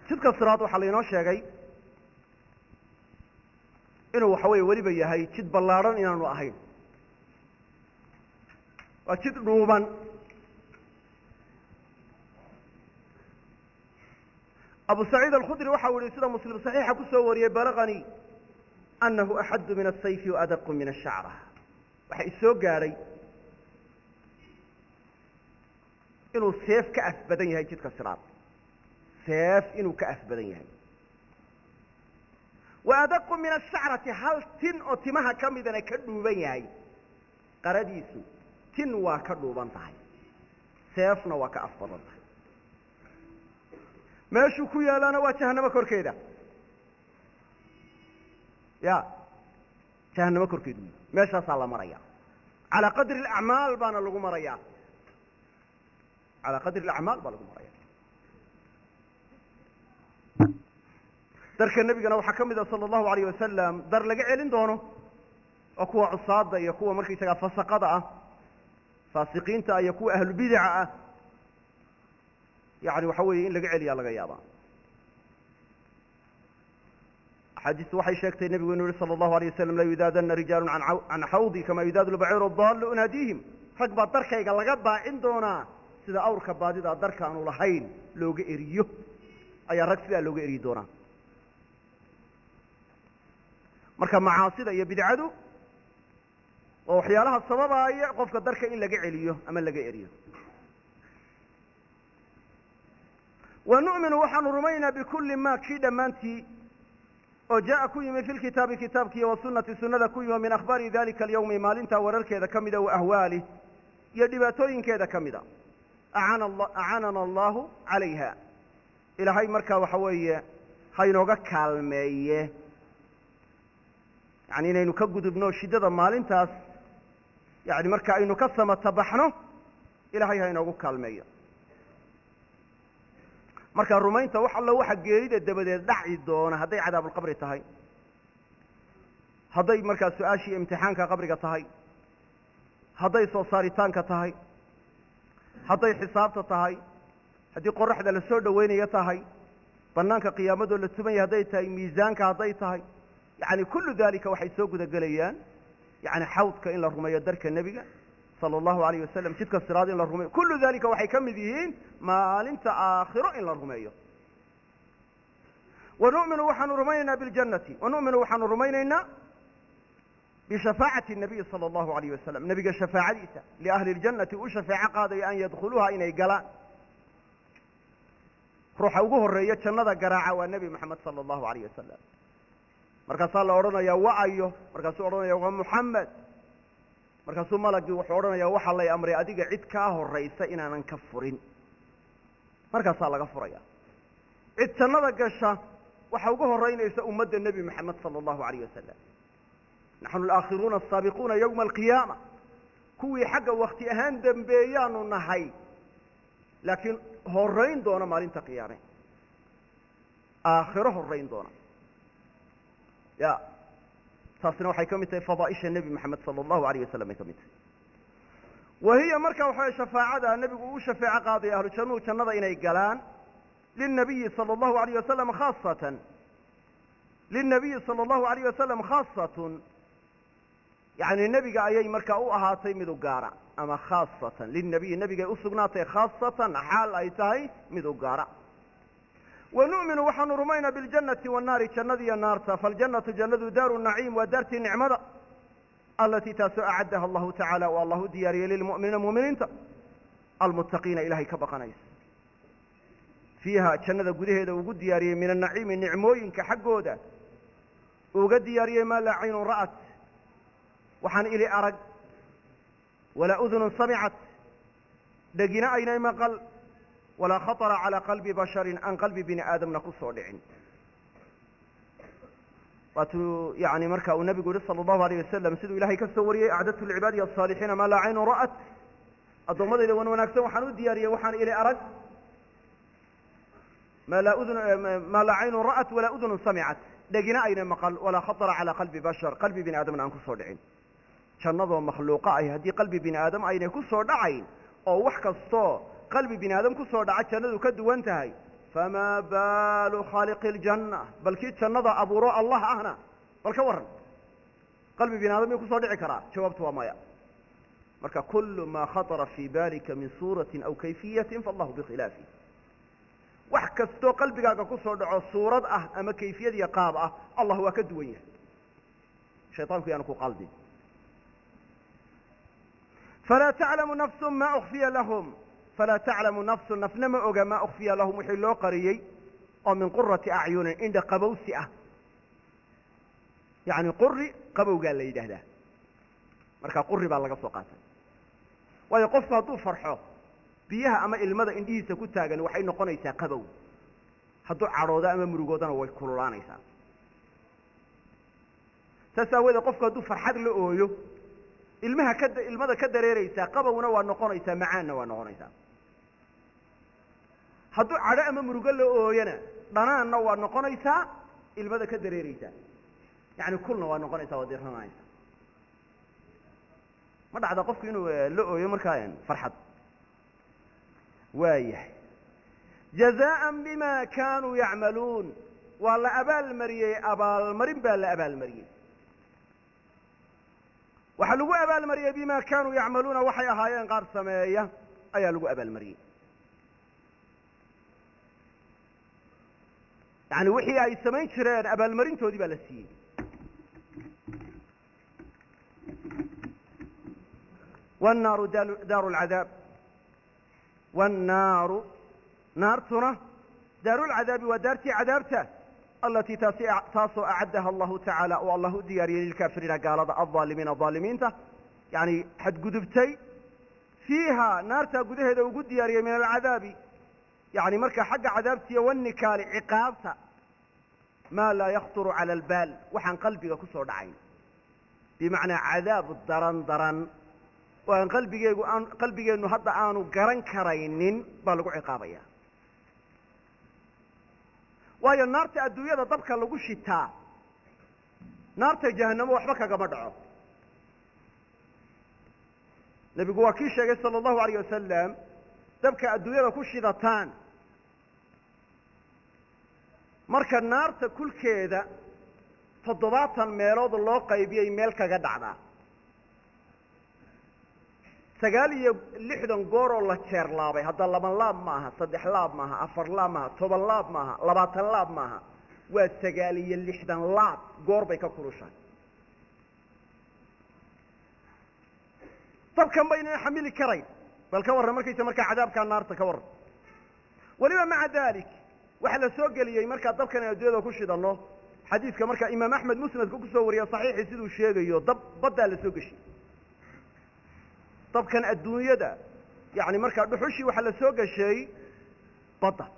jidka siraad waxaa laynoo sheegay inuu waxa weeye weliba yahay jid ballaadhan inaanu ahayn waa jid dhuuban abu saciid alkhudri waxa uu yihi sida muslim saxiixa ku soo wariyey balaganii annahu axaddu min asayfi waadaqu min ashacra waxa isoo gaadhay inuu seef ka af badan yahay jidka siraad seef inuu ka af badan yahay waadaqu min ashacrati hal tin oo timaha ka midana ka dhuuban yahay qaradiisu tin waa ka dhuuban tahay seefna waa ka af badan tahay meeshuu ku yaalaana waa jahanamo korkeeda ya jahanamo korkeedu meeshaasaa la maraya calaa qadri alacmaal baana lagu maraya calaa qadri alacmaal baa lagu maraya darka nebigana waxaa ka mid ah sala allahu alayh wasalam dar laga celin doono oo kuwa cusaada iyo kuwa markaysagaa fasaqada ah faasiqiinta iyo kuwa ahlubidaca ah yani waxa weeye in laga celiyaa laga yaabaa axaadiistu waxay sheegtay nebigu inuu yihi sala allahu alayh wasalam la yudaadana rijaalu can xawdi kama yudaadu lbaciiru daallu unaadiihim rag baa darkayga laga daacin doonaa sida awrka baadida darka aanu lahayn looga eriyo ayaa rag sidaa looga eriyi doonaa marka macaasida iyo bidcadu waa waxyaalaha sababaaya qofka darka in laga celiyo ama laga eriyo wa nu'minu waxaanu rumaynaa bikulli ma kii dhammaantii oo jaa'a ku yimi fi lkitaabi kitaabkiiyo wasunati sunnada ku yimi min akhbaari dalika alyawmi maalintaa wararkeeda ka mida wa ahwaalih iyo dhibaatooyinkeeda ka mida acaanana allahu calayha ilaahay markaa waxa weeye haynooga kaalmeeye yani inaynu ka gudubno shiddada maalintaas yani marka aynu ka samatabaxno ilaahay haynoogu kaalmeeyo marka rumaynta wax alla waxa geerida dabadeed dhaci doona hadday cadaabulqabri tahay hadday markaa su-aashii imtixaanka qabriga tahay hadday soo saaritaanka tahay hadday xisaabta tahay haddii qoraxda la soo dhawaynayo tahay banaanka qiyaamadoo la tuman yahay hadday tahay miisaanka hadday tahay yani kullu dalika waxay soo gudagelayaan yani xawdka in la rumeeyo darka nebiga sala allahu alayh wasalam jidka siraad in la rumeeyo kullu dalika waxay ka mid yihiin maalinta aakhiro in la rumeeyo wanu'minu waxaanu rumaynaynaa biljannati wanu'minu waxaanu rumaynaynaa bishafaacati الnabiyi salى allahu alayh wasalam nebiga shafaacadiisa liahli اljannati u shafeeco qaadaya an yadkhuluuha inay galaan ruuxa ugu horeeya jannada garaaca waa nebi moxamed salى allahu alayh wasalam markaasaa la odhanayaa wa'ayo markaasuu odhanaya waa muxamed markaasuu malagii wuxuu odhanayaa waxaa lay amray adiga cid kaa horaysa inaanan ka furin markaasaa laga furaya cid jannada gasha waxa ugu horeynaysa ummadda nebi moxamed sala allahu alayh wasalam naxnu alaakhiruuna asaabiquuna yowma alqiyaama kuwii xagga wakti ahaan dembeeyaanu nahay laakiin horayn doona maalinta qiyaame aakhiro horayn doona ya taasina waxay ka mid tahay fadaaisha nebi moxamed sala allahu alayh wasalam ay ka mid tahay wa hiya marka waxaway shafaacada nebigu uu shafeeco qaadaya ahlu jannuhu jannada inay galaan lilnabiyi sala allahu alayh wasalam khaasatan lilnabiyi sala allahu alayh wasalam khaasatun yani nebiga ayay markaa u ahaatay mid u gaara ama khaasatan lilnabiyi nebigay usugnaatay khaasatan xaal ay tahay mid u gaara wanu'minu waxaanu rumaynaa biاljannati waannaari jannada iyo naarta faاljannatu jannadu daaru naciim waa daartii nicmada alatii taasoo acaddaha allahu tacaala oo allah u diyaariyey lilmu'miniina mu'miniinta almuttaqiina ilahay ka baqanaysa fiiha jannada gudaheeda ugu diyaariyey min annaciimi nicmooyinka xaggooda uga diyaariyey maa laa caynun ra'at waxaan ili arag walaa udunun samicat dhegina aynay maqal walaa khaطra calى qalbi basharin aan qalbi bini aadamna ku soo dhicin waatuu yani marka uu nabigu yihi salى اllahu alayh wasalam siduu ilahay ka soo wariyey acdadtu lcibaadiy الصaalixiina maa laa caynun ra'at addoommadayda wan wanaagsan waxaan u diyaariyey waxaan ili arag maa laa caynun ra'at walaa udunun samicat dhegina ayna maqal walaa khaطra calى qalbi bashar qalbi bini aadamna aan ku soo dhicin jannadoo makhluuqa ah haddii qalbi bini aadam aynay ku soo dhacayn oo wax kastoo qalbi bini aadam ku soo dhaca jannadu ka duwan tahay famaa baalu khaaliqi اljanna bal kii jannada abuuro allah ahna bal ka warran qalbi bini aadam miyuu kusoo dhici karaa jawaabtu waa maya marka kulu maa khaطara fii balika min suuraةi aw kayfiyaةi faallahu bikhilaafi wax kastoo qalbigaaga kusoo dhaco suurad ah ama kayfiyad iyo qaab ah allah waa ka duwan yahay shayطaanku yaanu ku qaldin falaa taclamu nafsu ma ukfiya lahum falaa taclamu nafsu nafna ma oga maa ukfiya lahum wixii loo qariyey oo min qurati acyunin indha qabowsi ah yani quri qabowgaa la yidhaahdaa marka quri baa laga soo qaatay waayo qofku hadduu farxo biyaha ama ilmada indhihiisa ku taagan waxay noqonaysaa qabow hadduu cadhoodo ama murugoodana way kululaanaysaa saas aaweedee qofku hadduu farxad la ooyo ilmada ka dareeraysaa qabowna waa noqonaysaa macaanna waa noqonaysaa hadduu cadho ama murugo la ooyana dhanaanna waa noqonaysaa ilmada ka dareeraysaa yani kulna waa noqonaysaa waa diranaysa ma dhacda qofku inuu la ooyo markaa farxad waayahay jazaءa bima kanuu yacmaluun waa la abaalmariyey abaalmarin baa la abaalmariyey waxaa lagu abaalmariyey bima kanuu yacmaluuna waxay ahaayeen qaar sameeya ayaa lagu abaalmariyey yani wixii ay samayn jireen abaalmarintoodii baa la siiyey wالnaaru daaru اlcadaab wالnaaru naartuna daaru اlcadaabi waa daartii cadaabta alatii taasoo acaddaha allahu tacaala oo allah u diyaariyey lilkaafiriina gaalada alظaalimiina ظaalimiinta yani xadgudubtay fiiha naartaa gudaheeda ugu diyaariyey min alcadaabi yani marka xagga cadaabtiiyo wanikaali ciqaabta maa laa yakطuru calى اlbaal waxaan qalbiga ku soo dhacayn bimacnaa cadaab daran daran oo aan qalbigeennu hadda aanu garan karaynin baa lagu ciqaabaya waayo naarta adduunyada dabka lagu shitaa naarta jahannamo waxba kagama dhaco nebigu waa kii sheegay salى الlahu عalيه wasalam dabka adduunyada ku shidataan marka naarta kulkeeda 70 meelood loo qaybiyey meel kaga dhacdaa 69 gooroo la jeer laabay hadda 2 laab maaha 3 laab maaha 4 laab maaha 10 laab maaha 20 laab maaha waa 69 laab goor bay ka kurushaan dabkan bayna xamili karayn bal ka warran markaysa markaa cadaabkaa naarta ka warran weliba maca dalik waxa la soo geliyey markaa dabkan ay adduunyada ku shidanno xadiidka markaa imaam axmed musnadka ku soo wariya saxiixii siduu sheegayo dab baddaa la soo geshay dabkan adduunyada yani markaa dhuxushii waxaa la soo geshay badda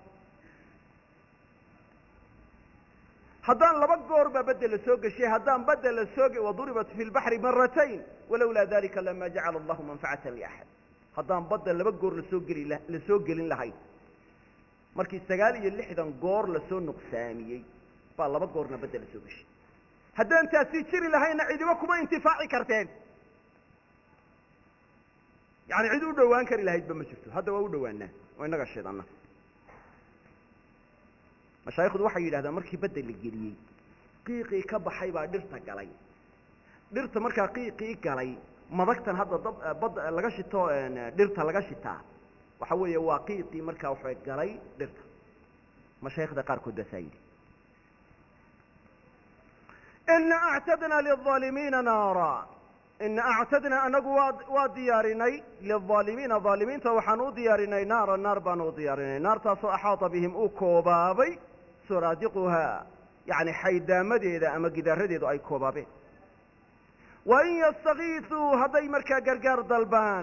haddaan 2 goor baa badda la soo geshay haddaan badda la soo waduribat fi lbaxri maratayn walowlaa dalika lama jacala allahu manfacata liaxad haddaan badda 2 goor la soo gelin lahayn markii 69 goor lasoo nuqsaamiyey baa 2 goorna badda la soo geshay haddaan taasi jiri lahayna cidiba kuma intifaaci karteen yani cid u dhowaan kari lahaydba ma jirto hadda waa u dhowaanaa oo inaga shidana mashaayikhdu waxay yidhahdaan markii badda la geliyey qiiqii ka baxay baa dhirta galay dhirta markaa qiiqii galay madagtan hadda badda laga shito dhirta laga shitaa waxa weeye waa qiiqii markaa waxay galay dhirta mashaayikhda qaarkood baasaa yidhi ina actadna lilظaalimiina naara ina actadnaa anagu waa diyaarinay lilظaalimiina ظaalimiinta waxaan u diyaarinay naara naar baan u diyaarinay naartaasoo axaata bihim uu koobaabay suraadiquhaa yani xaydaamadeeda ama gidaaradeedu ay koobaabeen wain yastakiisuu hadday markaa gargaar dalbaan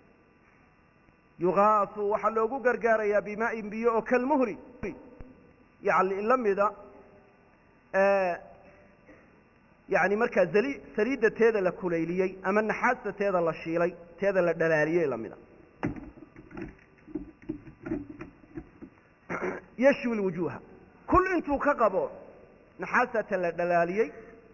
yugaasuu waxaa loogu gargaarayaa bimaa'in biyo oo kalmuhli yani la mida yani markaa saliidda teeda la kulayliyey ama naxaasta teeda la shiilay teeda la dhalaaliyey lamida yashwi lwujuuha kul intuu ka qabo naxaasata la dhalaaliyey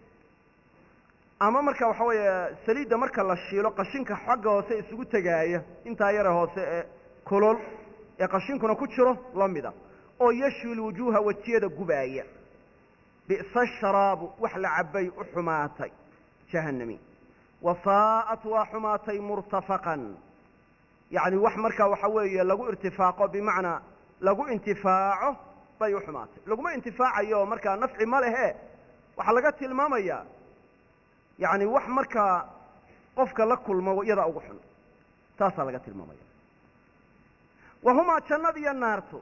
ama marka waxa weeye saliidda marka la shiilo qashinka xagga hoose isugu tegaaya intaa yare hoose ee kolol ee qashinkuna ku jiro lamida oo yashwi lwujuuha wejiyada gubaaya bi'sa asharaabu wax la cabbay u xumaatay jahannami wasaa'at waa xumaatay murtafaqan yacni wax markaa waxa weeye lagu irtifaaqo bimacnaa lagu intifaaco bay u xumaatay laguma intifaacayo markaa nafci ma lehe waxaa laga tilmaamayaa yacni wax markaa qofka la kulmo iyada ugu xun taasaa laga tilmaamaya wahumaa jannada iyo naartu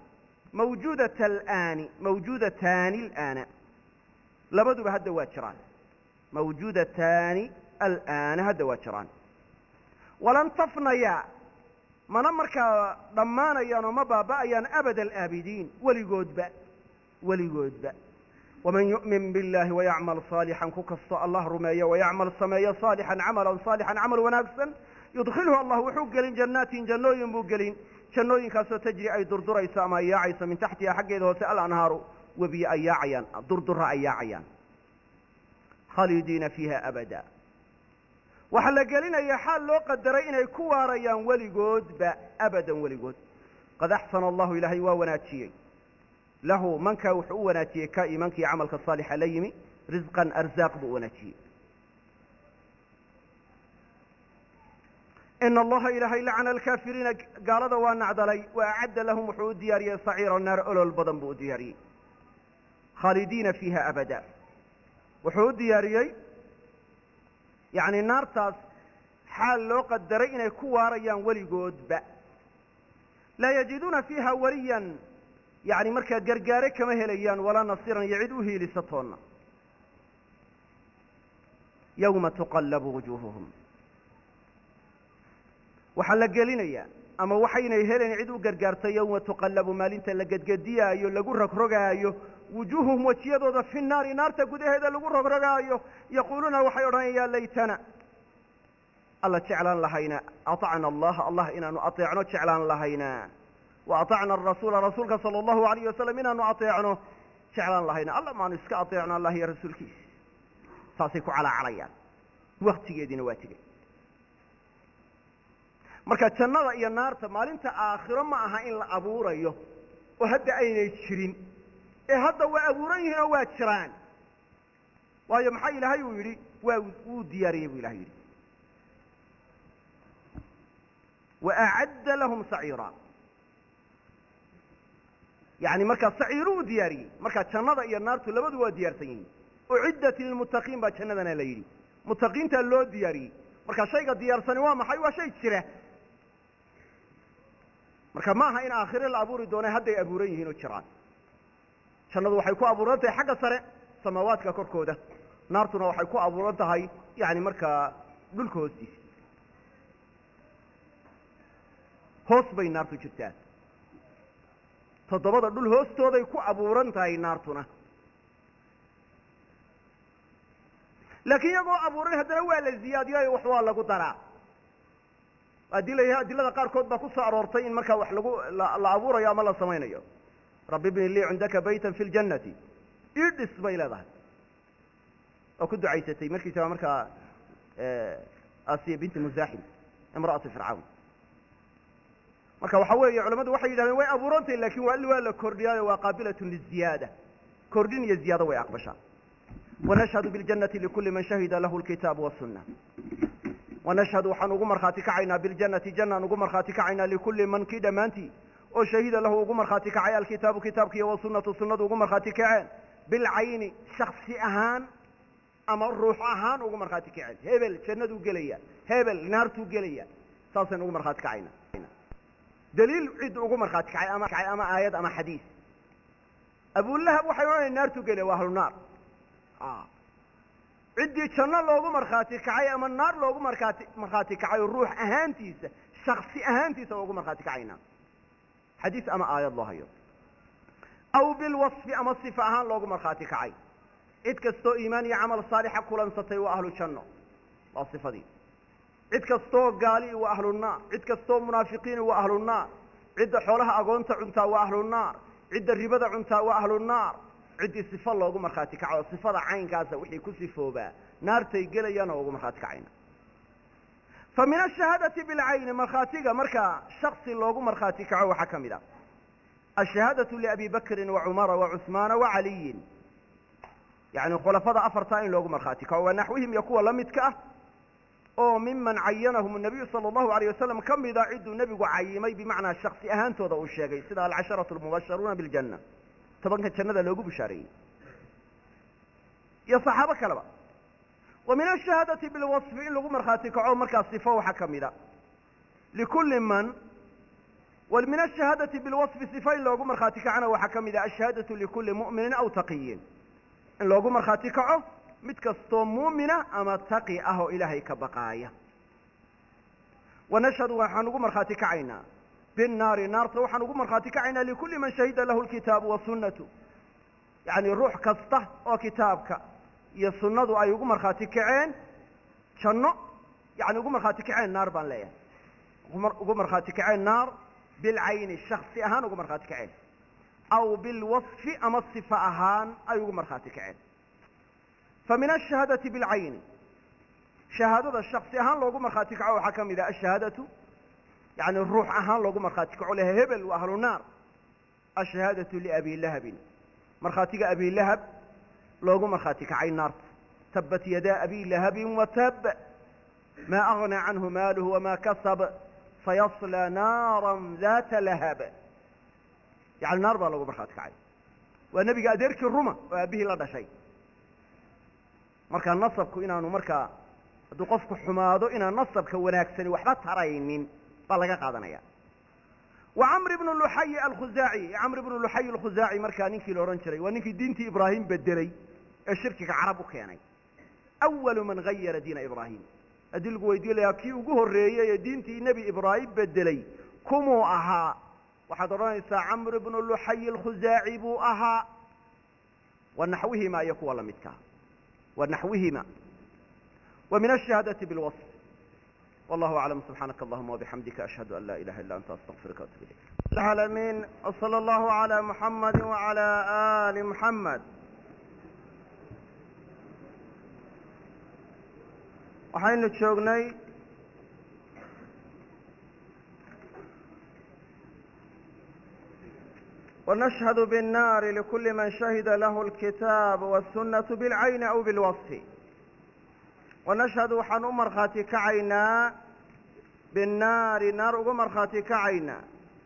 mawjuudataani al'aana labaduba hadda waa jiraan mawjuudataani al'aana hadda waa jiraan walan tafnayaa mana markaa dhammaanayaan oo ma baaba'ayaan abada alaabidiin weligoodba waman yu'min biاllahi wayacmal صaalixan ku kastoo allah rumeeyo wayacmal sameeyo صaalixan camalan صaalixan camal wanaagsan yudkhilhu allah wuxuu gelin jannaatin jannooyin buu gelin jannooyinkaasoo tajri ay durdurayso ama ay yaacayso min taxtiha xaggeeda hoose alanhaaru webiye ay yaacayaan durdura ay yaacayaan khaalidiina fiiha abada waxaa la gelinayaa xaal loo qadaray inay ku waarayaan weligoodba abadan weligood qad axsana allahu ilaahay waa wanaajiyey lahu mankaa wuxuu u wanaajiyey ka imankii camalka saalixa la yimi risqan arzaaq buu wanaajiyey ina allaha ilaahay lacana alkaafiriina gaalada waa nacdalay wa acadda lahum wuxuu u diyaariyey saciira naar olol badan buu u diyaariyey khaalidiina fiiha abada wuxuu u diyaariyey yacni naartaas xaal loo qadaray inay ku waarayaan weligoodba laa yajiduuna fiiha waliyan yacni markaa gargaare kama helayaan walaa nasiiran iyo cid u hiilisa toonna yawma tuqallabu wujuuhuhum waxaa la gelinayaa ama waxaynay helayn cid u gargaarto yawma tuqallabu maalinta la gedgediyaayo lagu rogrogaayo wujuuhuhum wejiyadooda fi naari naarta gudaheeda lagu rogrogaayo yaquuluuna waxay odhanayaan laytana alla jeclaan lahayna aطacna allaha allah inaanu aطeecno jeclaan lahayna wa aطacna arasuula rasuulka sala allahu alayh wasalam inaanu aطeecno jeclaan lahayna alla maanu iska aطeecno allah iyo rasuulkiisa saasay ku calaacalayaan waktigeediina waa tegey marka jannada iyo naarta maalinta aakhiro ma aha in la abuurayo oo hadda aynay jirin ee hadda waa abuuran yihiin oo waa jiraan waayo maxaa ilaahay uu yidhi wuu diyaariyey buu ilahay yidhi waacadda lahum saciira yani markaa saciiru u diyaariyey marka jannada iyo naartu labadu waa diyaarsan yihiin uciddat lilmuttaqiin baa jannadana la yidhi muttaqiintaa loo diyaariyey marka shayga diyaarsani waa maxay waa shay jira marka ma aha in aakhire la abuuri doona hadday abuuran yihiin oo jiraan jannadu waxay ku abuuran tahay xagga sare samaawaadka korkooda naartuna waxay ku abuuran tahay yani markaa dhulka hoostiisa hoos bay naartu jirtaa toddobada dhul hoostooday ku abuuran tahay naartuna laakiin iyagoo abuuran haddana waa la ziyaadiyayo wax waa lagu daraa adilada qaarkood baa ku soo aroortay in markaa wax la abuurayo ama la samaynayo rabbi bni lii cindaka baytan fi ljannati idhis bay leedahay oo ku ducaysatay markiisa markaa asiya binti musaaxim imra'atu fircawn marka waxa weeye culamadu waxay yidhahdeen way abuurantahy lakin waa la kordhiyaayo waa qaabilatun liziyaada kordhin iyo ziyaado way aqbashaa wanashhadu biljannati likuli man shahida lahu lkitaabu wasunna wanashhadu waxaan ugu markhaati kacaynaa biljannati jannaan ugu markhaati kacaynaa likulli man kii dhammaantii oo shahida lahu ugu markhaati kacay alkitaabu kitaabkiiyo wasunnatu sunnadu ugu markhaati kaceen bilcayni shaksi ahaan ama ruux ahaan ugu markhaati kaceen hebel jannaduu gelaya hebel naartuu gelaya saasaynu ugu markhaati kacayna daliil cid ugu markhaati kacay ama aayad ama xadiis abulahab waxay odhanaya naartuu gelaya waa ahlu naar ciddii janno loogu markhaati kacay ama naar loogu markhaati kacay ruux ahaantiisa shaksi ahaantiisa ugu markhaati kacaynaa xadiis ama aayad loo hayo aw bilwasfi ama sifa ahaan loogu markhaati kacay cid kastoo iimaan iyo camal saalixa kulansatay waa ahlu janno waa sifadii cid kastoo gaali waa ahlu naar cid kastoo munaafiqiini waa ahlu naar cidda xoolaha agoonta cuntaa waa ahlu naar cidda ribada cuntaa waa ahlu naar ciddii sifa loogu markhaati kaco sifada caynkaasa wixii ku sifoobaa naartay gelayaan oo ugu markhaati kacayna fa min ashahaadati bilcayni markhaatiga markaa shaksi loogu markhaati kaco waxaa ka mid a الشهادة لأبي بكر وعمر وعثمان وعلي يعني خلفاء أفرتين لوgu markhaati kaco ونحوهم iyo kuwa la midka ah oo miman cayanahum النabiyu salى الlahu عalيه wasalam ka mida ciduu nebigu cayimay bimacnaa shaksi ahaantooda uu sheegay sida alcasharaةu اlmubasharuuna biاljanna tobanka jannada loogu bishaareeyey iyo صaxaabo kaleba wa min الشhahaadaةi biاlwaصfi in lagu markhaati kaco markaa صifo waxa ka mida likuli man ومن الشهادة بالوصف صفين loogu markhaati kacana waxaa ka mid ah الشhahaadaة لكuli muؤmini aw taqiyin in loogu markhaati kaco mid kastoo muumina ama taqi ah oo ilaahay ka baqaaya wanashhadu waxaan ugu markhaati kacaynaa biالnaari naarta waxaan ugu markhaati kacaynaa likuli man shahida lahu الkitaabu wالsunnatu yaعni ruux kasta oo kitaabka iyo sunnadu ay ugu markhaati kaceen janno yani ugu markhaati kaceen naar baan leeyahay ugu markhaati kaceen naar بالعayni shaksi ahaan ugu markhaati kaceen aw bilwaصfi ama صifa ahaan ay ugu markhaati kaceen famin الشhahaadaةi biاlcayni shahaadada shaksi ahaan loogu markhaati kaco waxaa ka mid ah الشhahaadaةu yani ruux ahaan loogu markhaati kaco leh hebel waa ahlu naar الشhahaadaةu لأbi lahabin markhaatiga abi lahab loogu markhaati kacay naarta tabat yadaa abi lahabin watab ma أغnى canhu maaluhu wama kasab فيصلى ناarا ذات لhب yaعni naar baa loogu markhaati kacay waa nebiga adeerkii ruma oo aabihii la dhashay markaa nasabku inaanu markaa hadduu qofku xumaado inaan nasabka wanaagsani waxba taraynin baa laga qaadanaya وcمr بن لحy الkhuزاعي cمr بن لحy الkhuزاعي markaa ninkii la odhan jiray waa ninkii diintii ibrahim bedelay ee shirkiga carab u keenay أول man غayara diina ibrahim haddii lagu weydiin lahaa kii ugu horreeyey ee diintii nebi ibraahim bedelay kumuu ahaa waxaad odhanaysaa camr bnu luxay alkhuzaaci buu ahaa wa naxwihima iyo kuwa la midkaa wa naxwihima wa min الشhahaadaةi biاlwaصf wallahu aclam subxaanaka allahuma wabixamdika ashhadu an laa ilaha illa anta astaqfiruka waatubu ilayk العaalamiin wslى allahu عalى muxamadi wعalى ali muxamed waxaynu joognay ونشhهd bالناari لkuli man شhahida lahu الkitاab والsunaة bاlcayni aw biاlwaصf wanashhadu waxaan u markhaati kacaynaa biالnaari naar ugu markhaati kacaynaa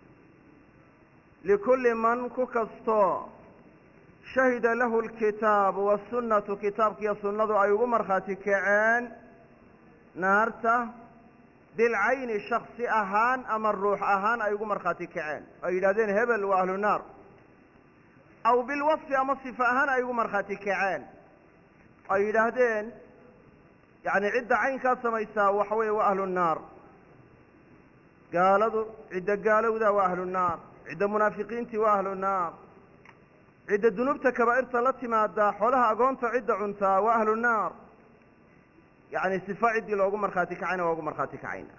likuli man ku kastoo shahida lahu الkitaab والsunaةu kitaabkiiyo sunnadu ay ugu markhaati kaceen naarta bilcayni shaksi ahaan ama ruux ahaan ay ugu markhaati kaceen ay yidhahdeen hebel waa ahlu naar aw bilwaصfi ama sifa ahaan ay ugu markhaati kaceen ay yidhaahdeen yani cidda caynkaa samaysaa waxa weeye waa ahlu naar gaaladu cidda gaalowda waa ahlu naar cidda munaafiqiintii waa ahlu naar cidda dunuubta kabaa'irta la timaadaa xoolaha agoonta cidda cuntaa waa ahlu naar yani sifa ciddii loogu markhaati kacayna waa ugu markhaati kacayna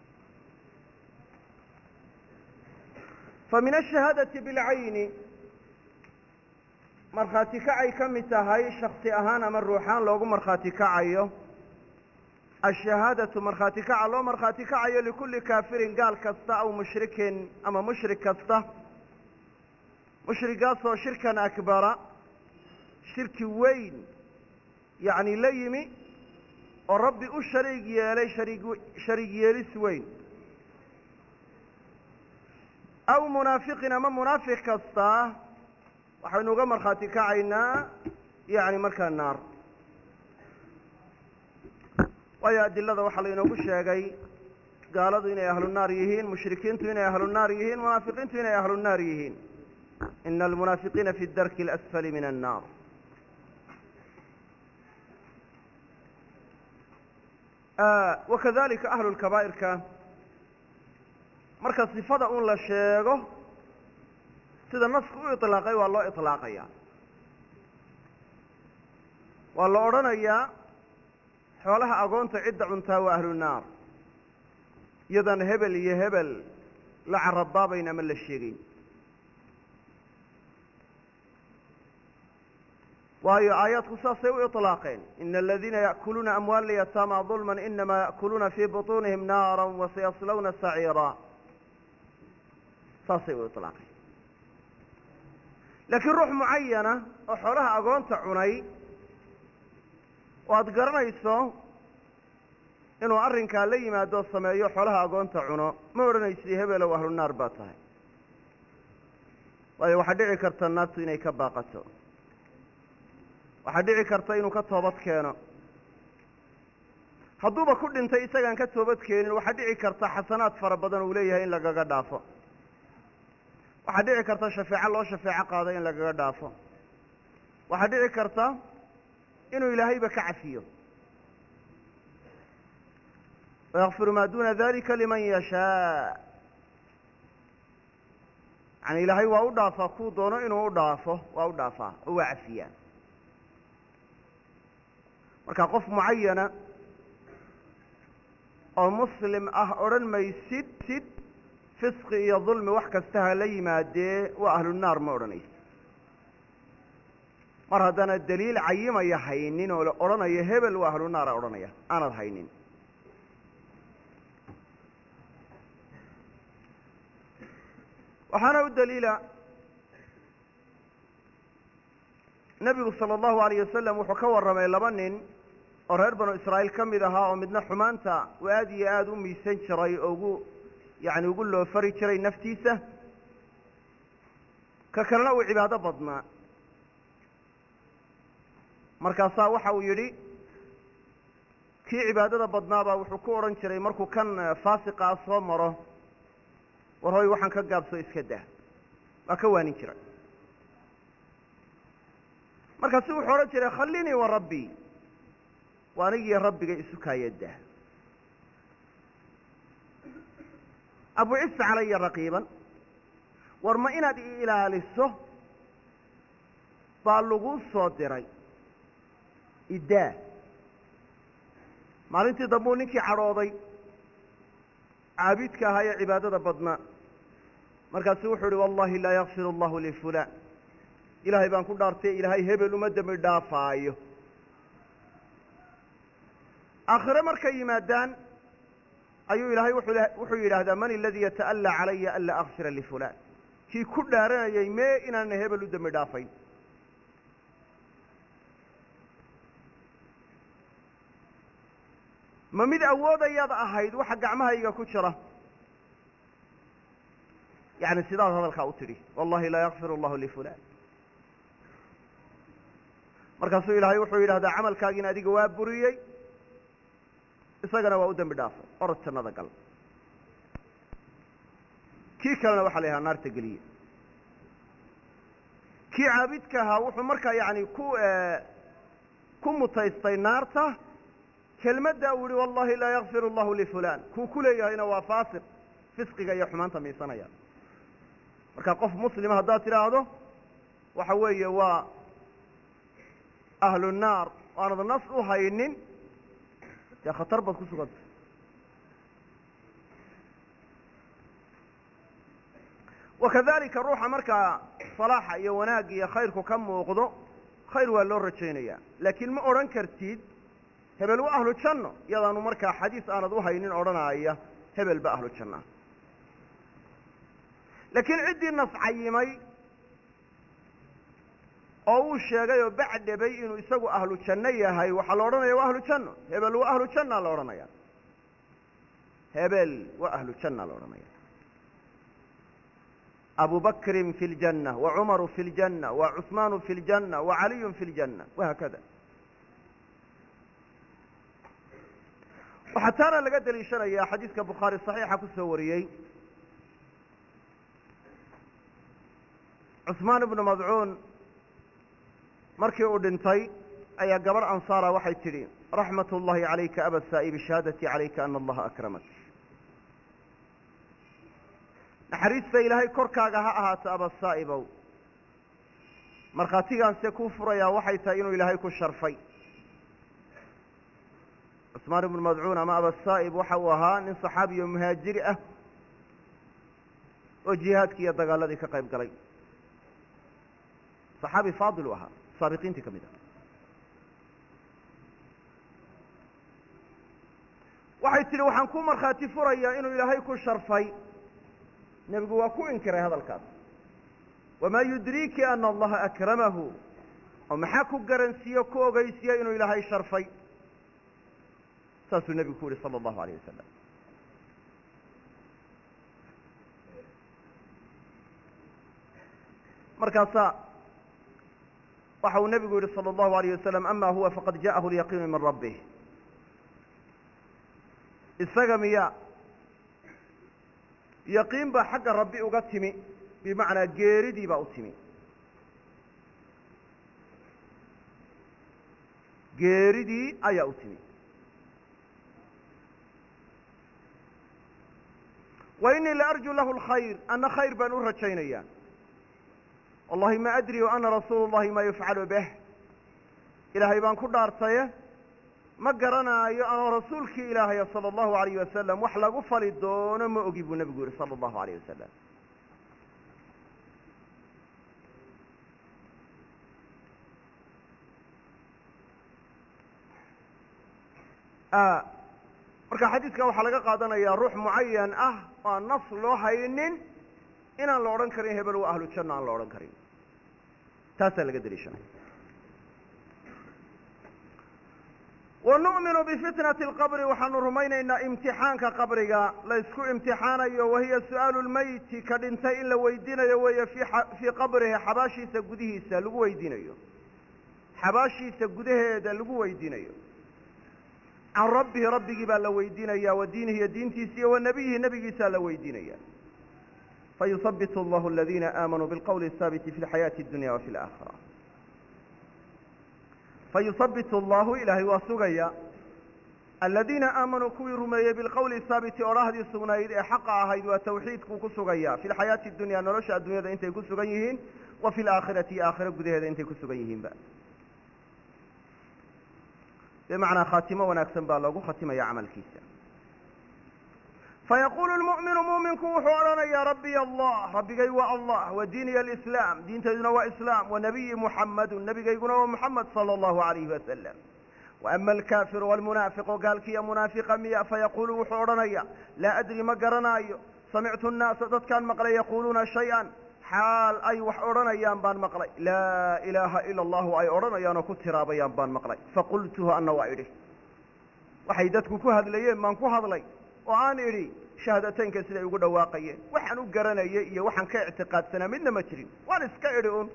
fa min الشhahaadaةi biاlcayni markhaati kacay ka mid tahay shaksi ahaan ama ruuxaan loogu markhaati kacayo الشhahaadaةu markhaati kaca loo markhaati kacayo likuli kaafirin gaal kasta aw mushrikin ama mushrik kasta mushrigaasoo shirkan akbara shirki weyn yani la yimi oo rabbi u shariig yeelay shariig yeelis weyn aw munaafiqin ama munaafiq kasta waxaynu uga markhaati kacaynaa yani markaa naar waayo adilada waxaa lainoogu sheegay gaaladu inay ahlu naar yihiin mushrikiintu inay ahlu naar yihiin munaafiqiintu inay ahlu naar yihiin ina almunaafiqiina fi darki اlasfali min الnaar wakadalika ahlu lkabaa'irka marka sifada un la sheego sida nasku u iطlaaqay waa loo iطlaaqaya waa la odhanayaa xoolaha agoonta cidda cuntaa waa ahlu naar iyadan hebel iyo hebel la carabaabayna ma la sheegayn waayo aayaadku saasay u iطlaaqeen ina aladiina ya'kuluuna amwaala lyataama ظulma inama ya'kuluuna fii buطuunihim naara wasayaslawna saciira saasay u iطlaaqeen laakiin ruux mucayana oo xoolaha agoonta cunay oo aad garanayso inuu arrinkaa la yimaado sameeyo xoolaha agoonta cuno ma odhanaysi hebelow ahlu naar baa tahay, waayo waxaa dhici karta naartu inay ka baaqato, waxaa dhici karta inuu ka toobad keeno. hadduuba ku dhintay isagaan ka toobad keenin waxaa dhici karta xasanaad fara badan uu leeyahay in lagaga dhaafo, waxaa dhici karta shafeeco loo shafeeco qaado in lagaga dhaafo, waxaa dhici karta inuu ilaahayba ka cafiyo. wayakfiru maa duuna dalika liman yashaa, yani ilaahay waa u dhaafaa kuu doono inuu u dhaafo, waa u dhaafaa oo waa cafiyaa. marka qof mucayana oo muslim ah odhan maysid fisqi iyo dulmi wax kasta ha la yimaadee waa ahlu naar ma odhanaysid, mar haddana daliil cayimaya haynin oo la odhanayo hebel waa ahlu naara odhanaya aanad haynin. waxaana u daliila nebigu salى اllahu alayh wasalam wuxuu ka warramay laba nin oo reer banu israa'iil ka mid ahaa oo midna xumaanta uu aad iyo aada u miisan jiray oo ugu loofari jiray naftiisa, ka kalena uu cibaado badnaa. markaasaa waxa uu yidhi kii cibaadada badnaabaa wuxuu ku odhan jiray markuu kan faasiqa ah soo maro, war hoy waxaan ka gaabso iska dah, waa ka waanin jiray. markaasu wuxuu odhan jiray khallinii wa rabbii, waa anigiiyo rabbiga isu kaayadah. abucisa calaya raqiiban, war ma inaad i ilaaliso baa lagu soo diray idaa. maalintii dambuu ninkii cadhooday caabidka ahaa ee cibaadada badnaa, markaasuu wuxuu ihi wallahi laa yakfiru allahu lifulaan, ilaahay baan ku dhaartay ilaahay hebel uma dembi dhaafaayo. aakhire markay yimaadaan ayuu ilaahay wuxuu yidhaahdaa man aladii yata'allaa calaya an laa akfira lifulaan, kii ku dhaaranayay mee inaana hebel u dembi dhaafayn. ma mid awoodayaad ahayd waxa gacmahayga ku jira, yani sidaad hadalkaa u tidhi wallahi laa yakfir allahu lifulaan. markaasuu ilaahay wuxuu yidhahdaa camalkaagiina adiga waa buriyey, isagana waa u dembi dhaafay, orod jannada gal. kii kalena waxaa la yidhaha naarta geliye. kii caabidka ahaa wuxuu markaa yani ku mutaystay naarta kelmadda uu yihi wallahi laa yakfir allahu lifulaan, kuu ku leeyahayna waa faasiq, fisqiga iyo xumaanta miisanaya. marka qof muslima haddaad tidhaahdo waxa weeye waa ahlu naar oo aanad nas u haynin, dee khatar baad ku sugantay. wakadalika ruuxa markaa salaaxa iyo wanaag iyo khayrku ka muuqdo, khayr waa loo rajaynaya, laakiin ma odhan kartid hebel waa ahlu janno iyadaanu markaa xadiis aanad u haynin odhanaya hebel ba ahlu janna. laakiin ciddii nas cayimay oo uu sheegay oo bacdhabay inuu isagu ahlu janno yahay, waxaa la odhanaya waa ahlu janno, hebel waa ahlu janna la odhanaya, hebel waa ahlu janna la odhanaya. abu bakrin fi ljanna wa cumaru fi ljanna wa cusmaanu fi ljanna wa caliyun fi ljanna wahaakada. waxaa taana laga deliishanayaa xadiiska bukhaari saxiixa ku soo wariyey, cusmaan ibnu madcuun markii uu dhintay ayaa gabar ansaara waxay tidhi raxmat ullahi calayka aba saa'ibi shahaadatii calayka ana allaha akramak, naxariista ilaahay korkaaga ha ahaato aba saa'ibow, markhaatigaanse kuu furayaa waxay tahay inuu ilaahay ku sharfay. cusmaan ibnu madcuun ama aba saa'ib waxa uu ahaa nin saxaabiyo muhaajiri ah oo jihaadkii iyo dagaaladii ka qayb galay, saxaabi faadil u ahaa, saabiqiintii ka mid ah. waxay tidhi waxaan ku markhaati furayaa inuu ilaahay ku sharfay. nebigu waa ku inkiray hadalkaas, wamaa yudriiki ana allaha akramahu oo maxaa ku garansiiye ku ogeysiye inuu ilaahay sharfay saasuu nebigu ku yihi salى اllahu alayه wasalam markaasaa waxa uu nebigu yihi salى اllahu alayه wasalam ama huwa faqad ja'ahu اlyaqiinu min rabbih isaga miya yaqiin baa xagga rabbi uga timi bimacnaa geeridii baa u timi geeridii ayaa u timi wa inii laarju lahu اlkhayr ana khayr baan u rajaynaya wallahi ma adri o ana rasuulu اllahi ma yufcalu bih ilaahay baan ku dhaartaye ma garanaayo anoo rasuulkii ilaahaya salى اllahu alayh wasalam wax lagu fali doono ma ogi buu nebigu yihi salى اllahu alayh wasalam marka xadiidka waxaa laga qaadanayaa ruux mucayan ah oo aan nas loo haynin inaan la odhan karin hebel waa ahlu janna aan la odhan karin taasaa laga deliishanaya wanu'minu bifitnati اlqabri waxaanu rumaynaynaa imtixaanka qabriga la ysku imtixaanayo wahiya su'aalu lmeyti ka dhintay in la weydiinayo weeye fii qabrihi xabaashiisa gudihiisa lagu weydiinayo xabaashiisa gudaheeda lagu weydiinayo can rabbihi rabbigii baa la weydiinaya wa diinihi iyo diintiisa iyo wa nebiyihi nebigiisaa la weydiinaya fayuhabitu allahu aladiina aamanuu bilqowli الhaabiti fi اlxayaati اdunya wa fi اlaakhira fayuhabitu allahu ilaahay waa sugaya aladiina aamanuu kuwii rumeeyey bilqowli haabiti odhahdii sugnayd ee xaqa ahayd waa tawxiidkuu ku sugaya fi lxayaati اdunya nolosha addunyada intay ku sugan yihiin wa fi laakhirati iyo aakhira gudaheeda intay ku sugan yihiinba bimacnaa khaatimo wanaagsan baa loogu khatimaya camalkiisa fayaquulu lmu'minu mu'minku wuxuu odhanayaa rabbiya allah rabbigay waa allah wa diiniya alislaam diintayduna waa islaam wa nabiyi muxammadu nebigayguna waa muxamed sala allahu alayhi wasalam wa ama alkaafiru walmunaafiqu gaalkiiyo munaafiqa miya fayaquulu wuxuu odhanaya laa adri ma garanaayo samictu nnaasa dadkaan maqlay yaquuluuna shay-an xaal ay wax odhanayaan baan maqlay laa ilaaha ila allahu ay odhanayaan oo ku tiraabayaan baan maqlay faqultuhu anna waa idhi waxay dadku ku hadlayeen baan ku hadlay oo aan idhi shahaadateynka siday ugu dhawaaqayeen waxaan u garanayay iyo waxaan ka ictiqaadsanaa midna ma jirin waan iska idhi un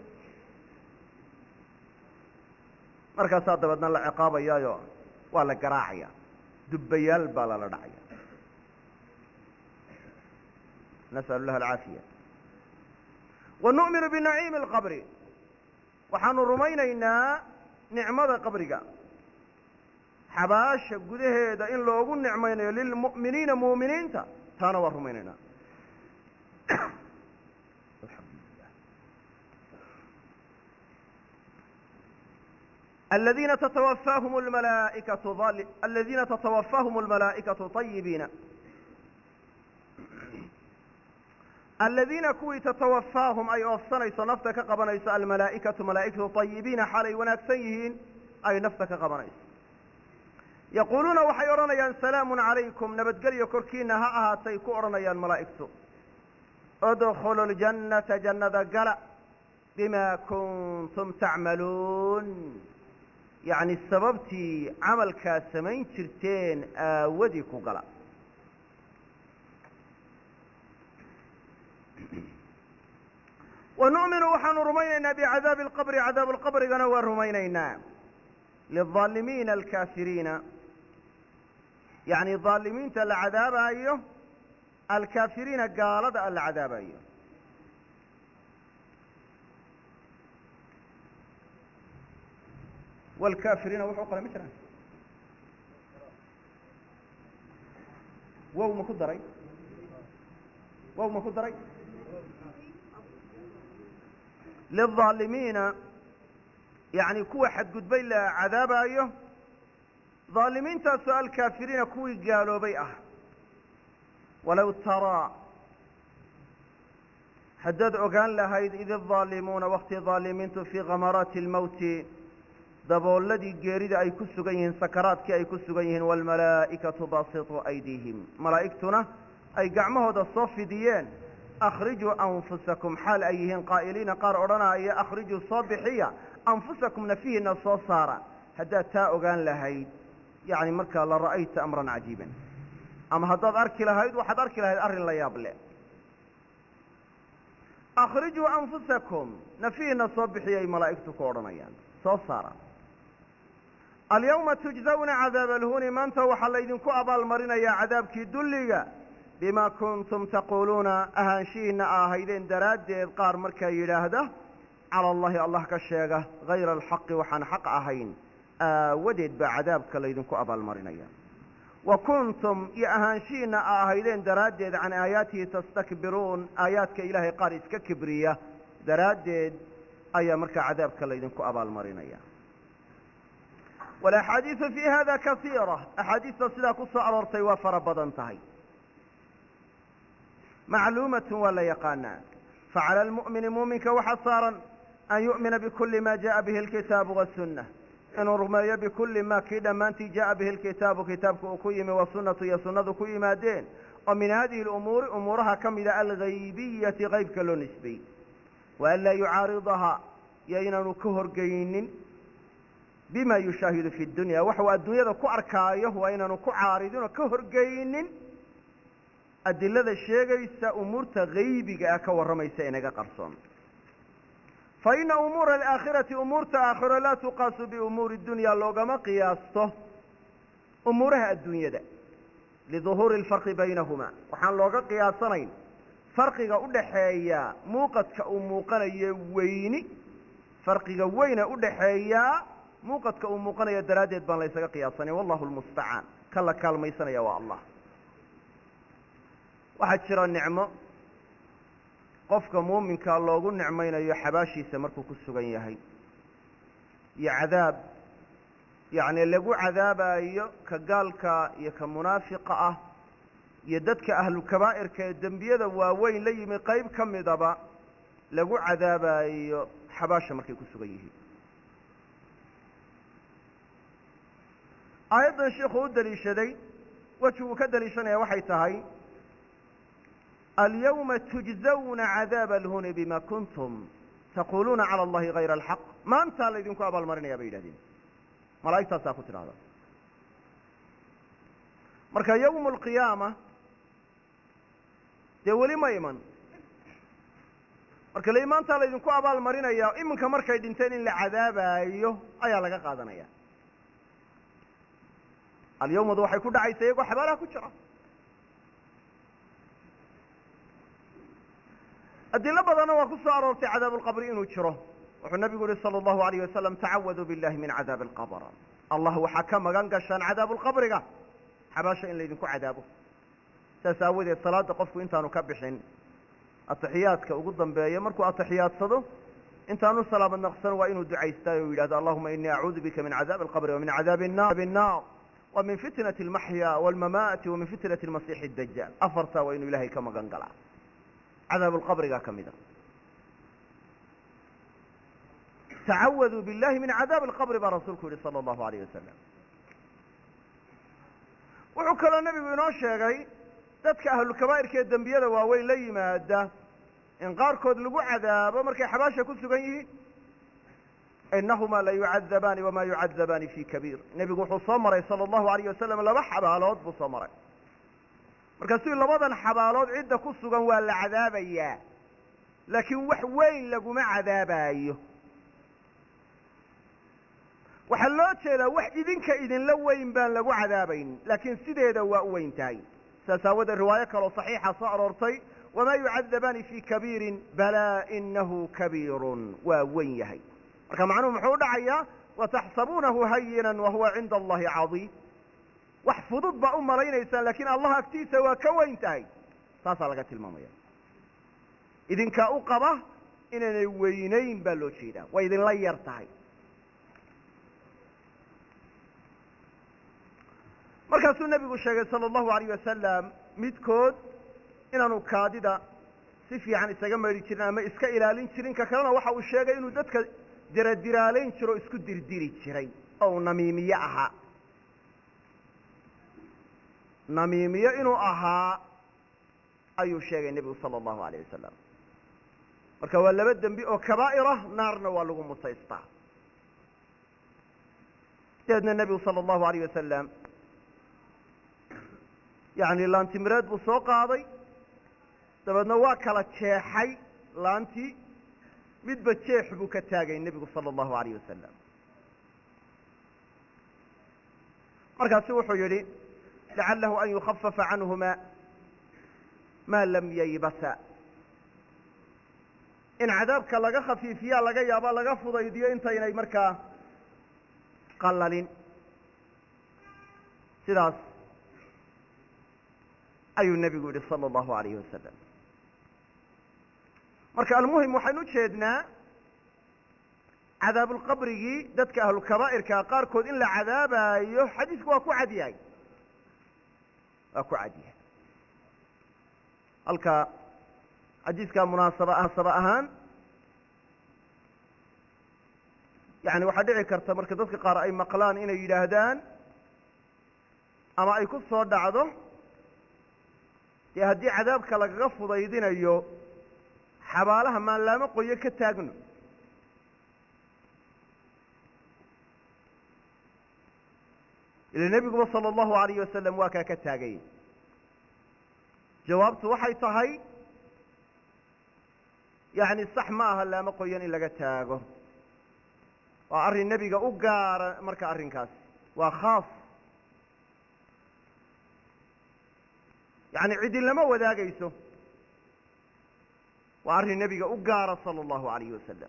markaasaa dabeedna la ciqaabayaayo waa la garaacaya dubbayaal baa lala dhacaya nas'alu llaha alcaafiya wanu'minu binaciimi alqabri waxaanu rumaynaynaa nicmada qabriga xabaasha gudaheeda in loogu nicmaynayo lilmu'miniina mu'miniinta taana waa rumaynaynaa aladiina tatawaffaahum almalaa'ikatu طayibiina aladiina kuwii tatawaffaahum ay oofsanayso nafta ka qabanayso almalaa'ikatu malaa'ikatu طayibiina xaalay wanaagsan yihiin ay nafta ka qabanayso yaquuluuna waxay odhanayaan salaamun calaykum nabadgelyo korkiina ha ahaatay ku odhanayaan malaa'igtu udkhulu ljannata jannada gala bima kuntum tacmaluun yacni sababtii camalkaad samayn jirteen aawadii ku gala wanu'minu waxaanu rumaynaynaa bicadaabi alqabri cadaabu lqabrigana waa rumaynaynaa lilظaalimiina alkaafiriina yacni dhaalimiinta la cadaabaayo alkaafiriina gaalada a la cadaabayo wاlkaafiriina wuxuu qoray ma jiraan wow ma ku daray wow ma ku daray lilظaalimiina yacni kuwa xadgudbay la cadaabaayo dhaalimiintaasoo alkaafiriina kuwii gaaloobay ah walow taraa haddaad ogaan lahayd id الظaalimuuna wakti dhaalimiintu fii kamaraati اlmowti dabooladii geerida ay ku sugan yihiin sakaraadkii ay ku sugan yihiin wاlmalaa'ikatu baasituu aydiihim malaa'igtuna ay gacmahooda soo fidiyeen akhrijuu anfusakum xaal ay yihiin qaa'iliina qaar odhanaya akhrijuu soo bixiya anfusakum nafihiina soo saara haddaad taa ogaan lahayd yacni markaa la ra'ayta amran cajiiban ama haddaad arki lahayd waxaad arki lahayd arrin la yaab leh akhrijuu anfusakum nafihiina soo bixiyay malaa'igtu ku odhanayaan soo saara alyawma tujzawna cadaaba alhuni maanta waxaa laydinku abaalmarinayaa cadaabkii dulliga bima kuntum taquuluuna ahaanshihiinna a ahaydeen daraaddeed qaar markaa yidhaahda cala allahi allah ka sheega hayra alxaqi waxaan xaq ahayn aawadeed baa cadaabka laydinku abaalmarinaya wa kuntum iyo ahaanshihiinna a ahaydeen daraaddeed can aayaatihi tastakbiruun aayaadka ilaahay qaar iska kibriya daraaddeed ayaa markaa cadaabka laydinku abaalmarinaya walaxaadiisu fii hada kasiira axaadiista sidaa ku soo aroortay waa fara badan tahay macluumatun waa la yaqaanaa facala almu'mini muuminka waxaa saaran an yu'mina bikulli ma jaءa bihi alkitaabu wasunna inuu rumeeyo bikulli ma kii dhammaantii jaءa bihi alkitaabu kitaabka uu ku yimi wasunnatu iyo sunnadu ku yimaadeen oo min hadihi alumuuri umuuraha ka mida algaybiyati qaybka loo nisbey waan laa yucaaridahaa iyo inaanu ka horgeynin bima yushaahidu fi dunya waxuu adduunyada ku arkaayo waa inaanu ku caaridin oo ka horgeynin adilada sheegaysa umuurta gaybiga ah ka warramaysa inaga qarsoon fa ina umuura alaakhirati umuurta aakhiro laa tuqaasu biumuuri dunya loogama qiyaasto umuuraha adduunyada liduhuuri alfarqi baynahumaa waxaan looga qiyaasanayn farqiga u dhaxeeya muuqadka uu muuqanayo weyni farqiga weyna u dhaxeeyaa muuqadka uu muuqanayo daraaddeed baan la ysaga qiyaasanay wallahu lmustacaan ka la kaalmaysanaya waa allah waxaa jira nicmo qofka muuminkaa loogu nicmaynayo xabaashiisa markuu ku sugan yahay iyo cadaab yacni lagu cadaabayo ka gaalka iyo ka munaafiqa ah iyo dadka ahlu kabaa'irka ee dembiyada waaweyn la yimi qayb ka midaba lagu cadaabayo xabaasha markay ku sugan yihiin aayaddan sheikuu u daliishaday weji uu ka daliishanaya waxay tahay alyawma tujzawna cadaaba alhuni bima kuntum taquuluuna cala allahi hayra alxaq maantaa laydinku abaalmarinaya bay yidhahdeen malaa'igtaasaa ku tidhahda marka yawmu alqiyaama dee weli ma iman marka maantaa laydinku abaalmarinaya iminka markay dhinteen in la cadaabaayo ayaa laga qaadanaya alyawmadu waxay ku dhacaysa iyagoo xabaalaha ku jira adilo badanna waa ku soo aroortay cadaabu alqabri inuu jiro wuxuu nabigu yihi salى allahu alayh wasalam tacawaduu billahi min cadaabi alqabr allah waxaa ka magan gashaan cadaabu lqabriga xabaasha in laydinku cadaabo saas aawadeed salaada qofku intaanu ka bixin atixiyaadka ugu dambeeya markuu atixiyaadsado intaanu salaamad naqsan waa inuu ducaystaayo o yidhahdo allahuma inii acuudu bika min cadaabi alqabri wa min cadaabi الnaar wa min fitnati اlmaxya wاlmamaati wa min fitnati اlmasiixi اdajaal afartaa waa inuu ilahay ka magan galaa cadaabu lqabrigaa ka mida tacawaduu billahi min cadaabi alqabri baa rasuulku yihi sala allahu alayh wasalam wuxuu kaloo nebigu inoo sheegay dadka ahlulkabaa'irka ee dembiyada waaweyn la yimaada in qaarkood lagu cadaabo markay xabaasha ku sugan yihiin inahumaa la yucadabaani wamaa yucadabaani fi kabiir nebigu wuxuu soo maray sala allahu alayh wasalam laba xabaalood buu soo maray markaasuu labadan xabaalood cidda ku sugan waa la cadaabayaa laakiin wax weyn laguma cadaabaayo waxaa loo jeedaa wax idinka idinla weyn baan lagu cadaabayn laakiin sideeda waa u weyn tahay saas aawadeed riwaayo kaloo saxiixa soo aroortay wamaa yucadabaani fii kabiirin balaa inahu kabiirun waa weyn yahay marka macnuhu muxuu u dhacayaa wataxsabuunahu hayinan wahuwa cinda allahi cadiim wax fudud baa u malaynaysaan laakiin allah agtiisa waa ka weyn tahay taasaa laga tilmaamaya idinkaa u qaba inaynay weynayn baa loo jeedaa way idinla yar tahay markaasuu nebigu sheegay sala allahu alayh wasalam midkood inaanu kaadida si fiican isaga maydhi jirin ama iska ilaalin jirin ka kalena waxa uu sheegay inuu dadka diradiraalayn jiro o isku dirdiri jiray oo uu namiimiye ahaa namiimiye inuu ahaa ayuu sheegay nebigu sala allahu alayh wasalam marka waa laba dembi oo kabaa'irah naarna waa lagu mutaystaa dabeedna nebigu sala allahu alayh wasalam yacni laantimireed buu soo qaaday dabeedna waa kala jeexay laantii midba jeex buu ka taagay nebigu sala allahu alayh wasalam markaasu wuxuu yidhi lacalahu an yukhafafa canhuma maa lam yaybasa in cadaabka laga khafiifiyaa laga yaaba laga fudaydiyo intaynay markaa qalalin sidaas ayuu nebigu yidhi sala allahu alayhi wasalam marka almuhim waxaynu ujeednaa cadaabulqabrigii dadka ahlulkabaa'irkaa qaarkood in la cadaabaayo xadiisku waa ku cad yahay waa ku cad yahay halka xadiiskaa munaasaba ahaan yani waxaa dhici karta marka dadka qaar ay maqlaan inay yidhaahdaan ama ay ku soo dhacdo dee haddii cadaabka lagaga fudaydinayo xabaalaha maanlaamo qoyo ka taagno ila nebiguba sala allahu alayh wasalam waa kaa ka taagay jawaabtu waxay tahay yani sax ma aha laamo qoyan in laga taago waa arrin nebiga u gaara marka arrinkaas waa khaas yani cidin lama wadaagayso waa arrin nebiga u gaara sala allahu alayhi wasalam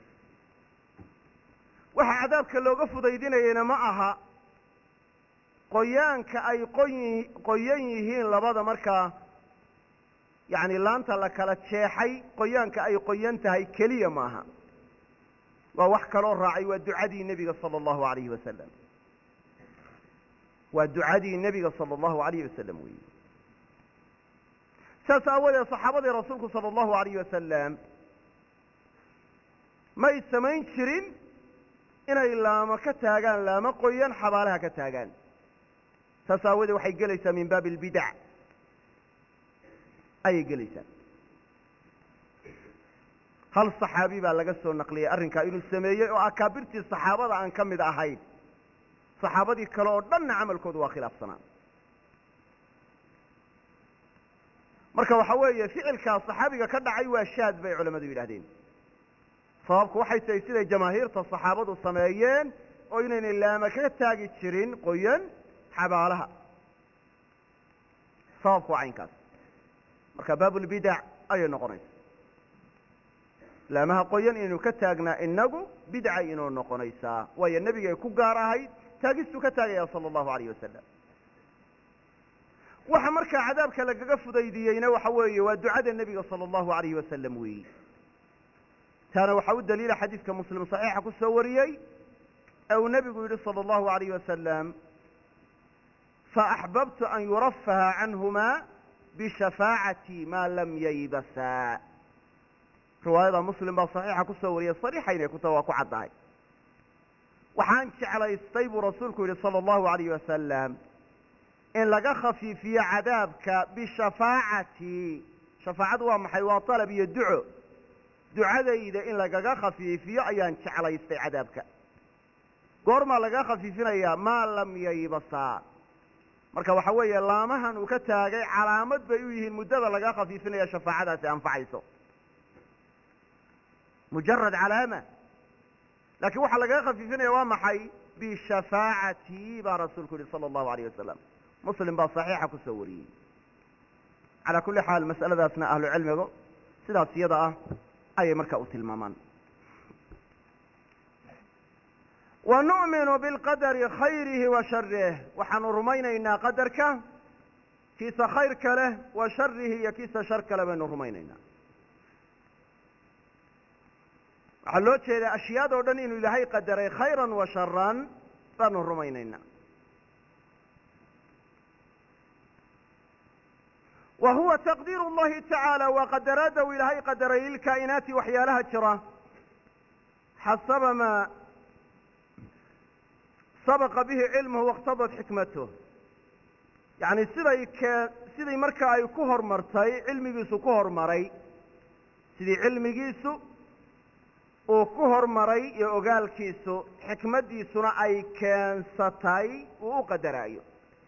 waxa cadaabka looga fudaydinayana ma aha qoyaanka ay qoyan yihiin labada markaa yani laanta la kala jeexay qoyaanka ay qoyan tahay keliya maaha waa wax kaloo raacay waa ducadii nebiga sala allahu alayhi wasalam waa ducadii nebiga sala allahu alayhi wasalam weyi saas aawadeed saxaabadii rasuulku sala allahu alayh wasalam may samayn jirin inay laamo ka taagaan laamo qoyan xabaalaha ka taagaan saas aawadeed waxay gelaysaa min baabi albidac ayay gelaysaa hal saxaabi baa laga soo naqliyey arrinkaa inuu sameeyey oo akaabirtii saxaabada aan ka mid ahayn saxaabadii kale oo dhanna camalkoodu waa khilaafsanaa marka waxa weeye ficilkaa saxaabiga ka dhacay waa shaad bay culammadu yidhahdeen sababku waxay tahay siday jamaahiirta saxaabadu sameeyeen oo inaynay laama ka taagi jirin qoyan xabaalaha sababku waa caynkaas marka baabulbidac ayay noqonaysa laamaha qoyan inaynu ka taagnaa inagu bidcay inoo noqonaysaa waayo nebigay ku gaar ahayd taagistuu ka taagaya sala allahu alayh wasalam waxa markaa cadaabka lagaga fudaydiyeyna waxa weeye waa ducada nebiga sala allahu alayhi wasalam weeyi taana waxaa u daliila xadiidka muslim saxiixa ku soo wariyey ee uu nebigu yidhi sala allahu alayh wasalam faaxbabtu an yurafaha canhuma bishafaacati maa lam yaybasaa riwaayada muslim baa saxiixa ku soo wariyey sariixaynay ku taha waa ku caddahay waxaan jeclaystay buu rasuulku yidhi sala allahu alayh wasalam in laga khafiifiyo cadaabka bishafaacati shafaacadu waa maxay waa dalab iyo duco ducadayda in lagaga khafiifiyo ayaan jeclaystay cadaabka goormaa lagaga khafiifinayaa maa lam yaybasaa marka waxa weeye laamahan uu ka taagay calaamad bay u yihiin muddada laga khafiifinaya shafaacadaasi anfacayso mujarad calaama laakiin waxaa lagaga khafiifinaya waa maxay bishafaacati baa rasuulku yihi sala allahu alayh wasalam muslim baa saxiixa ku soo wariyey calaa kulli xaal mas'aladaasna ahlu cilmigu sidaas iyada ah ayay marka u tilmaamaan wa nu'minu bilqadari khayrihi wa sharih waxaanu rumaynaynaa qadarka kiisa khayrka leh wa sharihi iyo kiisa shar kale baynu rumaynaynaa waxaa loo jeedaa ashyaadoo dhan inuu ilaahay qadaray khayran wa sharan baanu rumaynaynaa wa huwa taqdiir اllahi tacaala waa qadaraadda uu ilaahay qadaray lilkaa'inaati waxyaalaha jira xasaba maa sabaqa bihi cilmuhu waاqtadat xikmatuh yacni sidii marka ay ku hormartay cilmigiisu ku hormaray sidii cilmigiisu uu ku hormaray iyo ogaalkiisu xikmaddiisuna ay keensatay uu u qadaraayo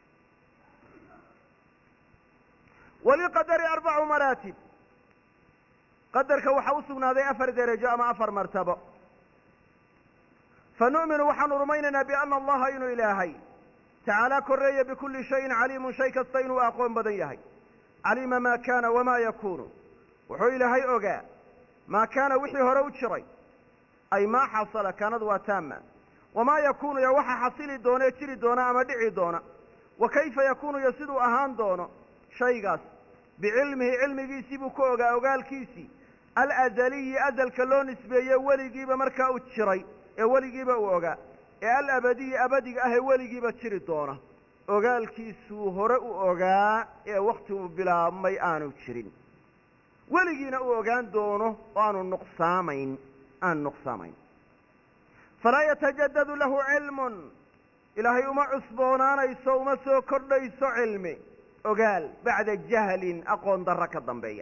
waliqadari 4 maraatib qadarka waxaa u sugnaaday 4 derajo ama 4 martabo fanu'minu waxaanu rumaynaynaa biana allaha inuu ilaahay tacaalaa korreeye bikulli shayin caliimun shay kasta inuu aqoon badan yahay calima maa kaana wamaa yakuunu wuxuu ilaahay ogaa maa kaana wixii hore u jiray ay maa xasala kaanadu waa taama wamaa yakuunu iyo waxa xasili doona ee jiri doona ama dhici doona wa kayfa yakuunu iyo siduu ahaan doono shaygaas bicilmihi cilmigiisii buu ka ogaa ogaalkiisii alazaliyi azalka loo nisbeeye weligiiba markaa u jiray ee weligiiba uu ogaa ee alabadiyi abadiga ah ee weligiiba jiri doona ogaalkiisuu hore u ogaa ee wakti uu bilaabmay aanu jirin weligiina uu ogaan doono oo aanu nuqsaamayn falaa yatajadadu lahu cilmun ilaahay uma cusboonaanayso uma soo kordhayso cilmi ogaal bacda jahlin aqoon darro ka dambeeya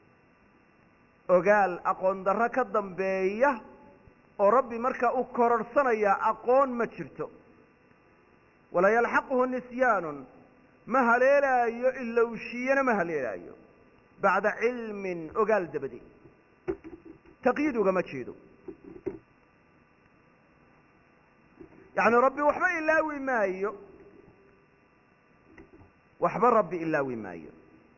ogaal aqoon darro ka dambeeya oo rabbi markaa u kororhsanaya aqoon ma jirto walaa yalxaquhu nisyaanun ma haleelaayo ilowshiyana ma haleelaayo bacda cilmin ogaal dabadeed taqyiid ugama jeedo yacni rabbi waxba rabbi ilaawi maayo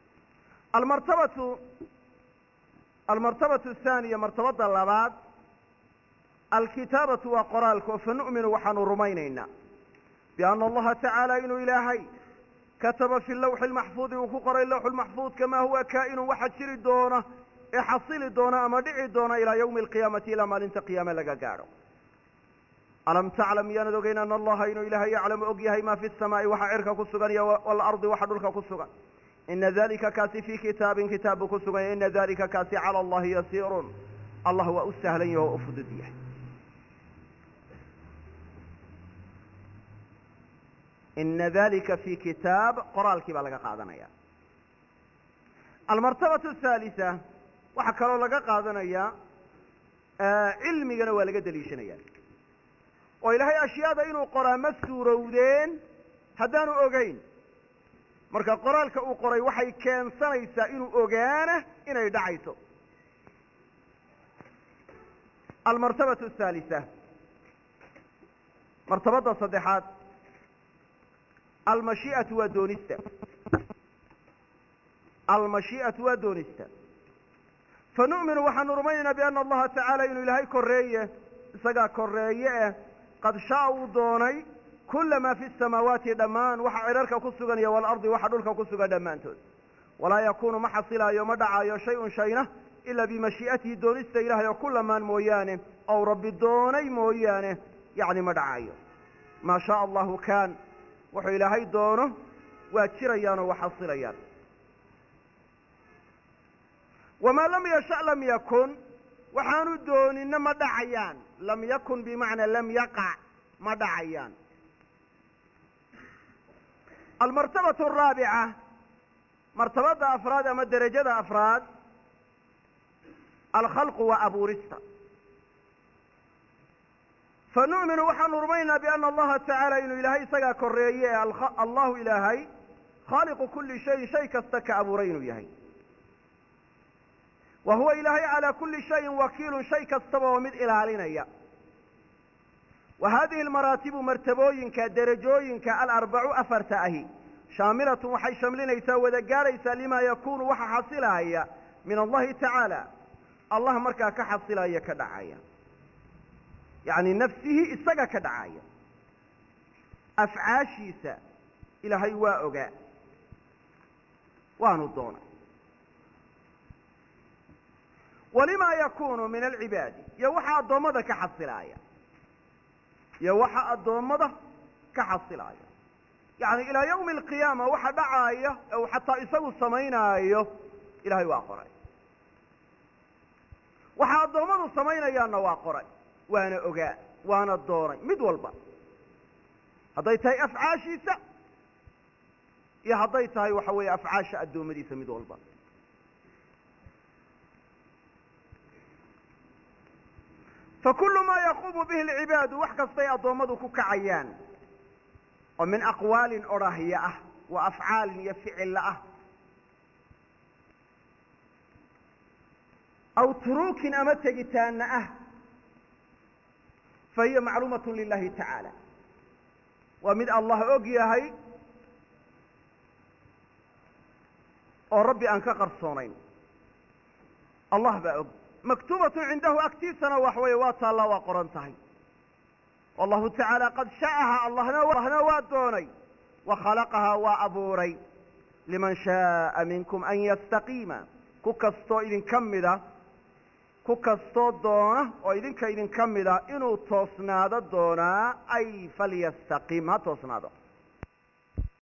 almartabatu athaaniya martabada labaad alkitaabatu waa qoraalka oo fanu'minu waxaanu rumaynaynaa biana allaha tacaala inuu ilaahay kataba fi lawxi lmaxfuudi uu ku qoray lawxu lmaxfuudka maa huwa kaa'inun waxa jiri doona ee xasili doona ama dhici doona ilaa yawmi alqiyaamati ilaa maalinta qiyaame laga gaadho alam taclam miyaanad ogeyn ana allaha inuu ilaahay yaclamu og yahay maa fi samaa'i waxa cirka ku sugan iyo waalardi waxa dhulka ku sugan ina dalika kaasi fii kitaabin kitaab buu ku sugan yahay ina dalika kaasi cala allahi yasiirun allah waa u sahlan yahay oo u fudud yahay ina dalika fii kitaab qoraalkii baa laga qaadanaya almartabatu athaalisa waxaa kaloo laga qaadanayaa cilmigana waa laga deliishanaya oo ilaahay ashyaada inuu qoraa ma suurowdeen haddaanu ogeyn marka qoraalka uu qoray waxay keensanaysaa inuu ogaana inay dhacayso almartabatu athaalisa martabada saddexaad almashii'atu waa doonista fanu'minu waxaanu rumaynaynaa biana allaha tacaala inuu ilaahay korreeye isagaa korreeye eh qad sha'a uu doonay kula maa fi samaawaati dhammaan waxa cirarka ku sugan iyo waalardi waxa dhulka ku sugan dhammaantood walaa yakuunu ma xasilaayo ma dhacaayo shay-un shayna ilaa bimashii'atihi doonista ilahay oo ku lamaan mooyaane ow rabbi doonay mooyaane yacni ma dhacaayo maa shaaa allahu kaan wuxuu ilaahay doono waa jirayaan oo waa xasilayaan wamaa lam yasha' lam yakun waxaanu doonina ma dhacayaan lam yakun bimacnaa lam yaqac ma dhacayaan almartabatu araabica martabada afraad ama derajada afraad alkhalqu waa abuurista fanu'minu waxaanu rumaynaa biana allaha tacaala inuu ilaahay isagaa korreeye ee allahu ilaahay khaaliqu kulli shayin shay kasta ka abuuray inuu yahay wa huwa ilaahay calaa kulli shayin wakiilun shay kastaba oo mid ilaalinaya wa haadihi almaraatibu martabooyinka derajooyinka alarbacu afarta ahi shaamilatun waxay shamlinaysaa wada gaaraysaa limaa yakuunu waxa xasilahaya min allahi tacaala allah markaa ka xasilaya ka dhacaya yacni nafsihi isaga ka dhacaya afcaashiisa ilaahay waa ogaa waanu doonay walimaa yakuunu min alcibaadi iyo waxa addoommada ka xasilaaya yacni ilaa yawmi alqiyaama waxa dhacaaya ee uu xataa isagu samaynaayo ilahay waa qoray waxa addoommadu samaynayaanna waa qoray waana ogaa waana doonay mid walba hadday tahay afcaashiisa iyo hadday tahay waxa weeye afcaasha addoommadiisa mid walba fakulu maa yaquumu bihi alcibaadu wax kastay addoommadu ku kacayaan oo min aqwaalin odhahya ah wa afcaalin iyo ficilla ah aw turuukin ama tegitaanna ah fa hiya macluumatun lilahi tacaala waa mid allah og yahay oo rabbi aan ka qarsoonayn allah baa og maktuubatun cindahu agtiisana wax weeye waa taallaa waa qoran tahay wallahu tacaala qad sha'aha allahna waa doonay wa khalaqahaa waa abuuray liman shaaa minkum an yastaqiima ku kastoo idinka mida ku kastoo doona oo idinka idinka mida inuu toosnaado doonaa ay falyastaqim ha toosnaado